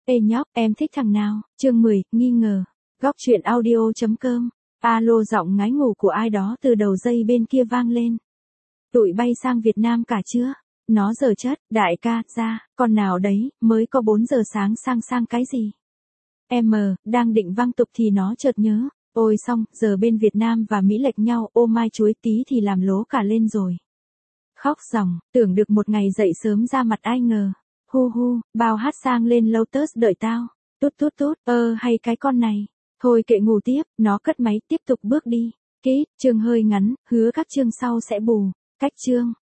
Ê nhóc, em thích thằng nào? Chương 10, nghi ngờ. Góc chuyện audio.com. Alo, giọng ngái ngủ của ai đó từ đầu dây bên kia vang lên. Tụi bay sang Việt Nam cả chưa? Nó giờ chất, đại ca, ra, con nào đấy, mới có 4 giờ sáng sang cái gì? Em đang định văng tục thì nó chợt nhớ. Ôi xong, giờ bên Việt Nam và Mỹ lệch nhau, ô mai chuối tí thì làm lố cả lên rồi. Khóc ròng, tưởng được một ngày dậy sớm ra mặt ai ngờ. Hu, bao hát sang lên Lotus đợi tao. Tút, hay cái con này. Thôi kệ ngủ tiếp, nó cất máy tiếp tục bước đi. Chương hơi ngắn, hứa các chương sau sẽ bù. Cách chương.